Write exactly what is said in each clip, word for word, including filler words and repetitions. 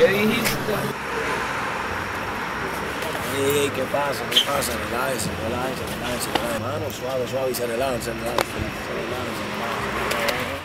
¿Qué dijiste? Ey, ¿qué pasa? ¿Qué pasa? Relájense, relájense, relájense, relájense. Mano, suave, suave y se relajan, se relajan, se relajan, se relajan, se relajan.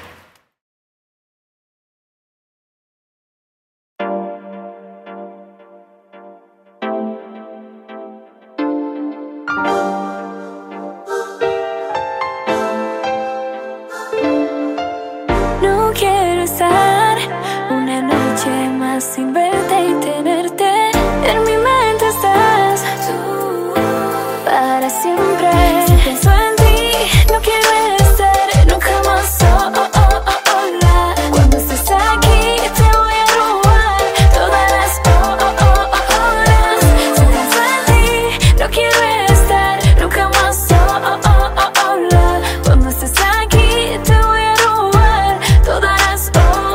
No quiero estar una noche más sin verte y tenerte. En mi mente estás tú para siempre. Si pienso en ti, no quiero estar nunca más sola. Cuando estés aquí, te voy a robar todas las horas. Si pienso en ti, no quiero estar nunca más sola. Cuando estés aquí, te voy a robar todas las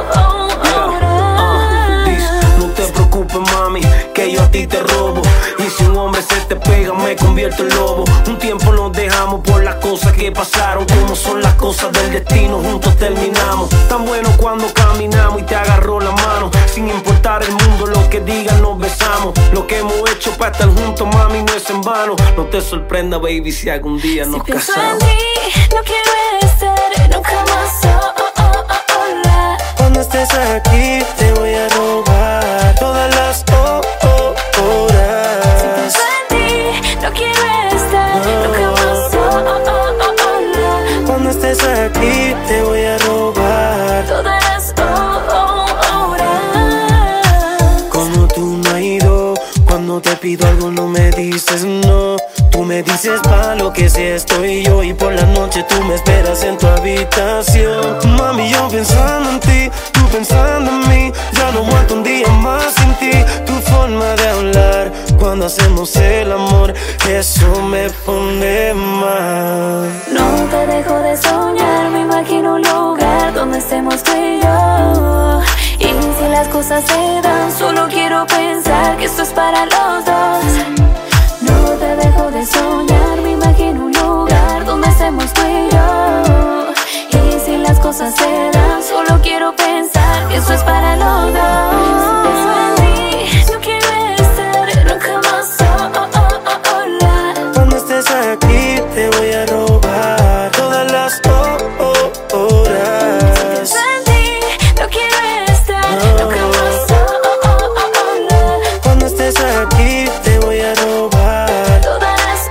horas. No te preocupes, mami, que yo a ti te robo. Y si un hombre se te pega, me convierto en lobo. Un tiempo nos dejamos por las cosas que pasaron. Como son las cosas del destino, juntos terminamos. Tan bueno cuando caminamos y te agarró la mano. Sin importar el mundo, lo que digan, nos besamos. Lo que hemos hecho para estar juntos, mami, no es en vano. No te sorprenda, baby, si algún día nos si casamos. Pienso en ti, no quiero estar nunca más sola. Cuando estés aquí, te voy a robar todas las oh, oh, horas. Si pienso en ti, no quiero estar nunca más sola. Cuando estés aquí, te voy a robar Todas las horas. como tú no has ido. Cuando te pido algo no me dices no. Tú me dices pa' lo que sea estoy yo. Y por la noche tú me esperas en tu habitación. Mami, yo pensando en ti, tú pensando en mí. Ya no aguanto un día más sin ti. Tu forma de hablar cuando hacemos el amor, eso me pone mal. No te dejo de soñar, me imagino un lugar donde estemos tú y yo. Y si las cosas se dan, solo quiero pensar que esto es para los dos. No te dejo de soñar, me imagino un lugar donde estemos tú y yo. Y si las cosas se dan, solo quiero pensar que esto es para los dos. Si pienso en ti, no quiero estar nunca más sola. Cuando estés aquí, te voy a robar todas las oh, oh, horas. Si pienso en ti, no quiero estar nunca más sola. Cuando estés aquí, te voy a robar Todas las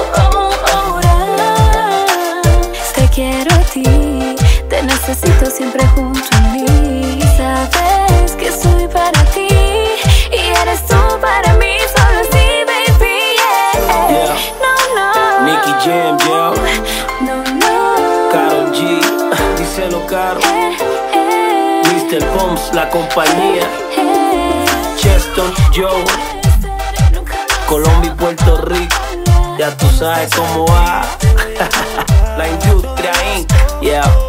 horas. Te quiero a ti, te necesito siempre junto a mí. Sabes que soy para ti y eres tú para mí, solo así, baby, yeah. Yeah. No, no, Nicky Jam, yo. no, no, Karol G, díselo caro. eh, eh, mister Pumps, la compañía. eh. Cheston, Joe, Nunca más Colombia y Puerto Rico. Ya tú sabes cómo va. La industria inc, yeah.